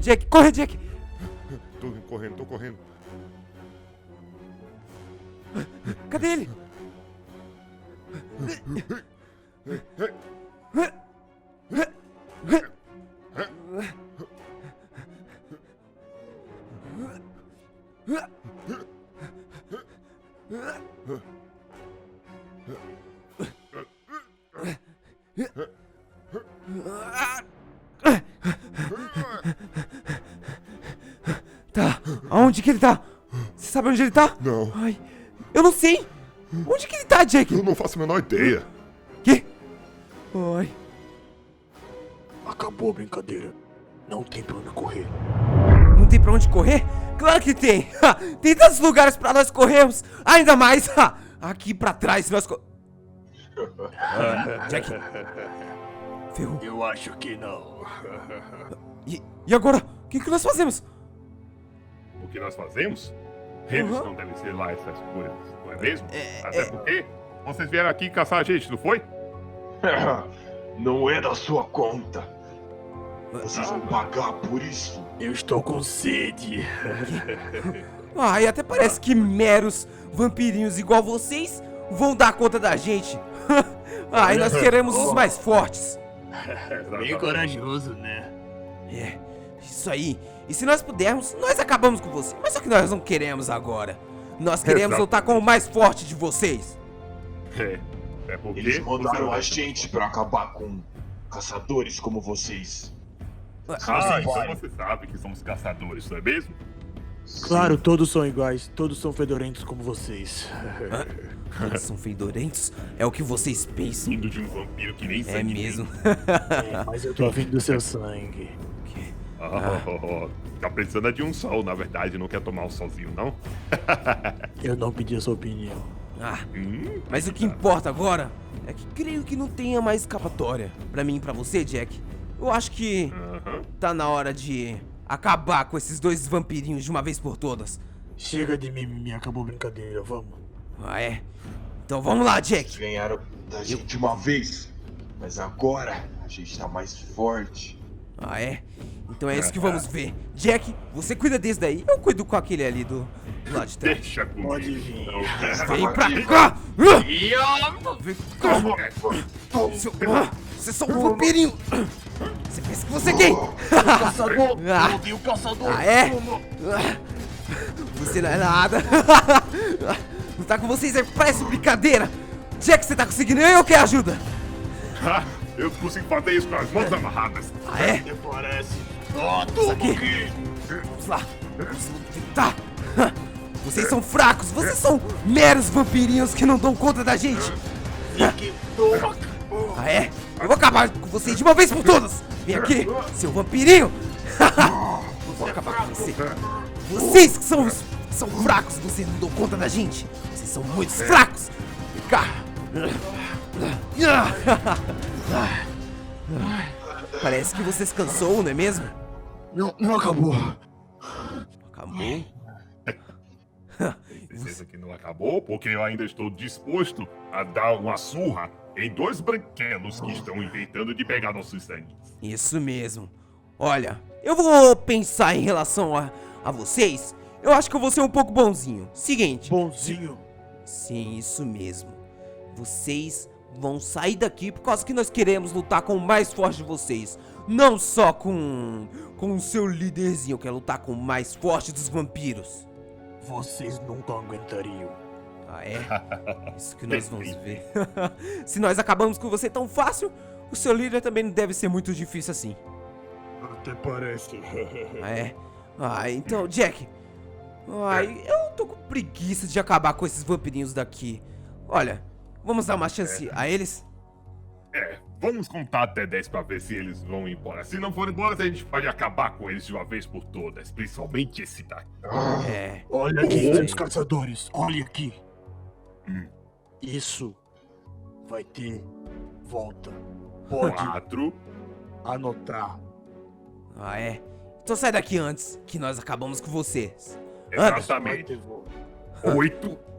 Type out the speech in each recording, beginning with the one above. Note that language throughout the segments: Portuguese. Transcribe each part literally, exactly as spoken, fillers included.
Jack, corre, Jack. Tô correndo, tô correndo. Cadê ele? Tá, aonde que ele tá? Você sabe onde ele tá? Não. Ai, eu não sei. Onde que ele tá, Jack? Eu não faço a menor ideia. Que? Ai. Acabou a brincadeira. Não tem pra onde correr. Não tem pra onde correr? Claro que tem! Tem tantos lugares pra nós corrermos! Ainda mais aqui pra trás nós co... Ah, Jack. Ferrou. Eu acho que não. E, e agora? O que, que nós fazemos? O que nós fazemos? Eles Uhum. não devem ser lá essas coisas, não é mesmo? É, Até é... porque vocês vieram aqui caçar a gente, não foi? Não é da sua conta. Vocês vão pagar por isso. Eu estou com sede. Ah, e até parece que meros vampirinhos igual vocês vão dar conta da gente. Ah, e nós queremos os mais fortes. Bem corajoso, né? É, isso aí. E se nós pudermos, nós acabamos com você. Mas só que nós não queremos agora. Nós queremos Exato. lutar com o mais forte de vocês. É. É porque Eles mandaram vocês- a gente pra acabar com caçadores como vocês. Ah, Você então vai. você sabe que somos caçadores, não é mesmo? Claro, todos são iguais. Todos são fedorentos como vocês. Eles são fedorentos? É o que vocês pensam? Vindo de um vampiro que nem É sangue mesmo. É, mas eu tô afim do seu sangue. tem. Ah, oh, oh, tá precisando de um sol, na verdade, não quer tomar um solzinho, não? Eu não pedi a sua opinião. Ah, Hum, mas o que importa agora é que creio que não tenha mais escapatória. Pra mim e pra você, Jack. Eu acho que aham. tá na hora de acabar com esses dois vampirinhos de uma vez por todas. Chega de mimimi, acabou a brincadeira, vamos. Ah, é? Então vamos lá, Eles Jack. ganharam da gente uma vez. Mas agora a gente tá mais forte. Ah, é? Então é isso que vamos ver. Jack, você cuida desse daí. Eu cuido com aquele ali do, do lado de trás. Deixa comigo. Pode vir. Vem pra cá! Ah! Vem cá! Seu... Ah, você é só um vampirinho! Você pensa que você é quem? Caçador! Ah. Eu odeio o caçador! Ah, é? Toma. Você não é nada. Não tá com vocês aí, parece brincadeira. Jack, você tá conseguindo? Eu quero ajuda. Ah, eu consigo fazer isso com as mãos amarradas. Ah, é? Até parece. Ah, toma aqui. aqui! Vamos lá. Vamos tentar. Vocês são fracos. Vocês são meros vampirinhos que não dão conta da gente. Aqui, toma! Ah, é? Eu vou acabar com vocês de uma vez por todas. Vem aqui, seu vampirinho. Eu vou acabar com você. Vocês que são, os- são fracos, vocês não dão conta da gente. Vocês são muito fracos. Vem cá. Parece que você se cansou, não é mesmo? Não, não acabou. Acabou. Tem certeza que não acabou, porque eu ainda estou disposto a dar uma surra em dois branquelos que estão inventando de pegar nossos sangues. Isso mesmo. Olha, eu vou pensar em relação a, a vocês. Eu acho que eu vou ser um pouco bonzinho. Seguinte. Bonzinho. Sim, isso mesmo. Vocês vão sair daqui por causa que nós queremos lutar com o mais forte de vocês. Não só com com o seu líderzinho. Eu quero lutar com o mais forte dos vampiros. Vocês nunca aguentariam. Ah, é? Isso que nós vamos ver. Se nós acabamos com você tão fácil, o seu líder também não deve ser muito difícil assim. Até parece. Ah, é? Ah, então, Jack. Ai, eu tô com preguiça de acabar com esses vampirinhos daqui. Olha, vamos dar uma chance a eles? É, vamos contar até dez pra ver se eles vão embora. Se não forem embora, a gente pode acabar com eles de uma vez por todas. Principalmente esse daqui. É. Olha aqui, seus caçadores. Olha aqui. Hum. Isso vai ter volta. Pode Quatro. anotar. Ah, é? Então sai daqui antes, que nós acabamos com vocês. Anda. Exatamente. Vai ter volta. Oito.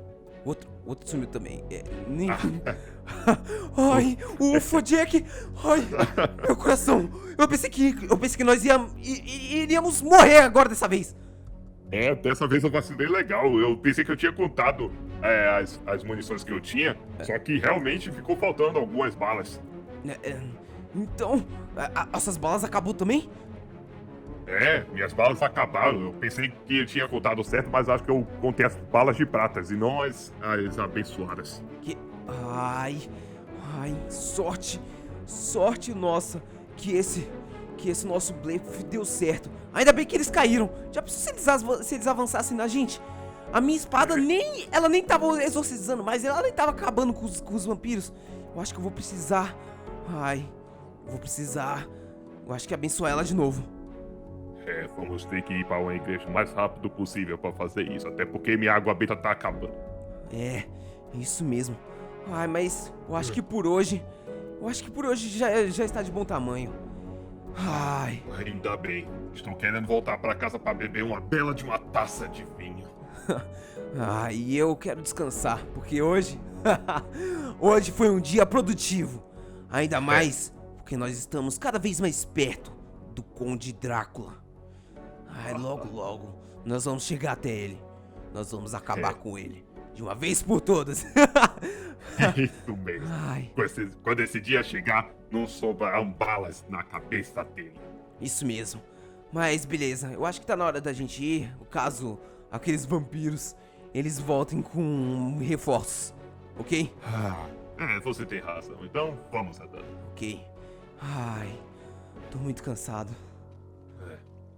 Outro, outro sumiu também. É, nem... Ai, ufa, Jack. Ai, meu coração. Eu pensei que, eu pensei que nós íamos, iríamos morrer agora dessa vez. É, dessa vez eu vacilei legal. Eu pensei que eu tinha contado é, as, as munições que eu tinha, só que realmente ficou faltando algumas balas. É, é, então, a, a, essas balas acabou também? É, minhas balas acabaram. Eu pensei que eu tinha contado certo, mas acho que eu contei as balas de pratas e não as, as abençoadas. Que... Ai, ai, sorte, sorte nossa que esse, que esse nosso blefe deu certo. Ainda bem que eles caíram. Já pensou se eles, av- se eles avançassem na gente? A minha espada nem, ela nem tava exorcizando mais, ela nem tava acabando com os, com os vampiros. Eu acho que eu vou precisar, ai, vou precisar, eu acho que abençoar ela de novo. É, vamos ter que ir para uma igreja o mais rápido possível para fazer isso, até porque minha água benta tá acabando. É, isso mesmo. Ai, mas eu acho que por hoje, eu acho que por hoje já, já está de bom tamanho. Ai, Ainda bem, estou querendo voltar para casa para beber uma bela de uma taça de vinho. ai, e eu quero descansar, porque hoje, hoje foi um dia produtivo. Ainda mais porque nós estamos cada vez mais perto do Conde Drácula. Ai, logo, logo, nós vamos chegar até ele. Nós vamos acabar É. com ele. De uma vez por todas. Isso mesmo. Ai, Quando esse, quando esse dia chegar, não sobrarão balas na cabeça dele. isso mesmo. Mas beleza, eu acho que tá na hora da gente ir. Caso aqueles vampiros, eles voltem com reforços. Ok? É, você tem razão. Então, vamos andando. Ok. Ai, tô muito cansado. É.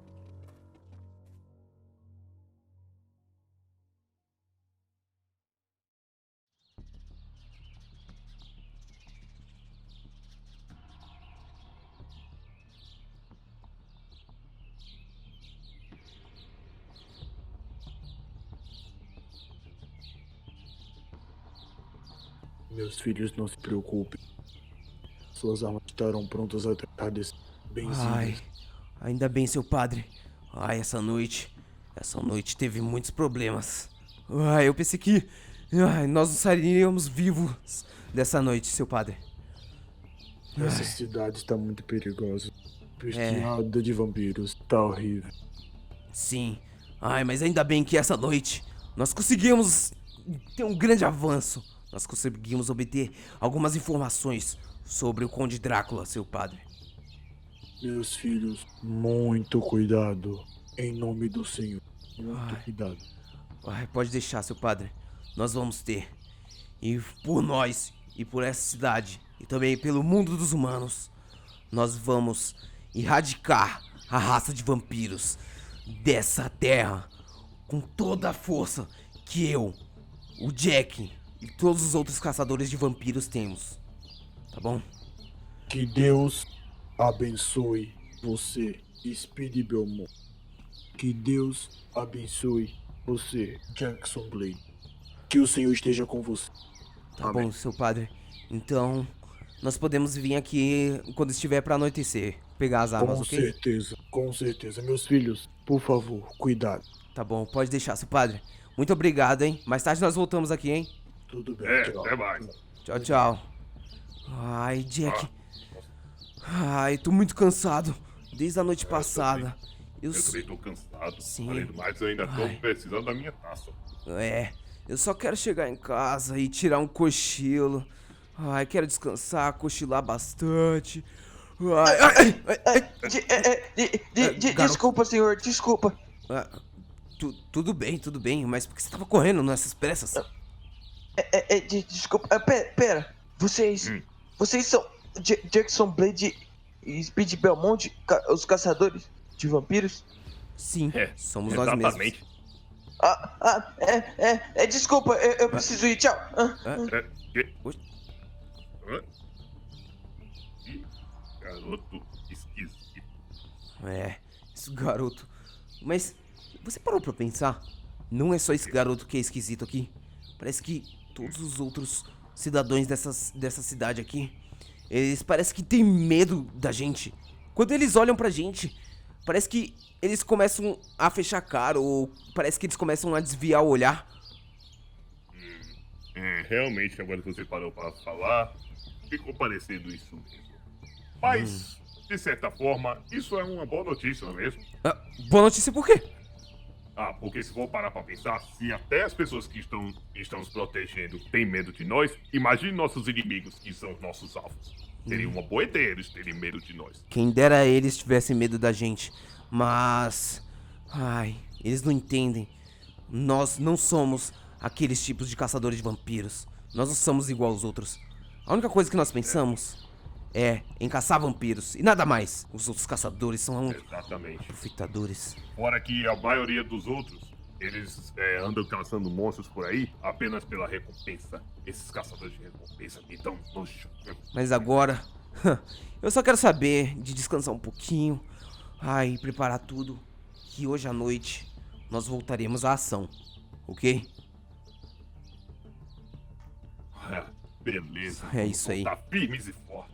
Meus filhos, não se preocupem. Suas armas estarão prontas até tardecer. Ai, Benzinhas. ainda bem, seu padre. Ai, essa noite, essa noite teve muitos problemas. Ai, eu pensei que ai, nós não sairíamos vivos dessa noite, seu padre. Essa Ai. cidade está muito perigosa. É. Pesqueada de vampiros. Tá horrível. Sim. Ai, mas ainda bem que essa noite nós conseguimos ter um grande avanço. Nós conseguimos obter algumas informações sobre o Conde Drácula, seu padre. Meus filhos, muito cuidado. Em nome do Senhor. Muito Ai. cuidado. Ai, pode deixar, seu padre. Nós vamos ter. E por nós, e por essa cidade, e também pelo mundo dos humanos, nós vamos erradicar a raça de vampiros dessa terra com toda a força que eu, o Jack e todos os outros caçadores de vampiros temos. Tá bom? Que Deus abençoe você, Speedy Belmont. Que Deus abençoe você, Jackson Blade. Que o Senhor esteja com você. Tá Amém. bom, seu padre. Então, nós podemos vir aqui quando estiver pra anoitecer, pegar as armas, Com ok? certeza, com certeza. Meus filhos, por favor, cuidado. Tá bom, pode deixar, seu padre. Muito obrigado, hein? Mais tarde nós voltamos aqui, hein? Tudo bem, É, tchau. até mais. Tchau, tchau. Ai, Jack. Ai, tô muito cansado. Desde a noite passada. Eu, Eu s- também tô cansado. Sim. Além do mais, eu ainda tô Ai. precisando da minha taça. É, eu só quero chegar em casa e tirar um cochilo. Ai, quero descansar, cochilar bastante. Ai, ai, ai, ai, ai. De- é, é, de- de- É, de- garoto. desculpa, senhor, desculpa. Ah, tu- tudo bem, tudo bem, mas por que você tava correndo nessas pressas? É, é, de- desculpa. Ah, pera, pera. Vocês. Hum. Vocês são J- Jackson Blade e Speed Belmont, ca- os caçadores de vampiros? Sim, É, somos nós mesmos. exatamente. Ah, ah, é, é, é, desculpa, eu, eu preciso ir, tchau. Ah, Ah, É, que... Oi? Hã? Ih, garoto esquisito. É, esse garoto. Mas você parou pra pensar? Não é só esse garoto que é esquisito aqui. Parece que todos os outros cidadãos dessas, dessa cidade aqui, eles parecem que têm medo da gente. Quando eles olham pra gente, parece que eles começam a fechar a cara, ou parece que eles começam a desviar o olhar. É, realmente, agora que você parou para falar, ficou parecendo isso mesmo. Mas, de certa forma, isso é uma boa notícia, não é mesmo? Ah, boa notícia por quê? Ah, porque se for parar pra pensar, se até as pessoas que estão, estão nos protegendo têm medo de nós, imagine nossos inimigos, que são os nossos alvos. Seria uma boa ideia eles terem medo de nós. Quem dera eles tivessem medo da gente. Mas... Ai, eles não entendem. Nós não somos aqueles tipos de caçadores de vampiros. Nós não somos igual aos outros. A única coisa que nós pensamos é em caçar vampiros e nada mais. Os outros caçadores são Exatamente. aproveitadores. Fora que a maioria dos outros, eles é, andam caçando monstros por aí apenas pela recompensa. Esses caçadores de recompensa me dão nojo. Mas agora, eu só quero saber de descansar um pouquinho. Ai, e preparar tudo. Que hoje à noite nós voltaremos à ação, ok? Beleza. É isso aí. Tá firmes e fortes.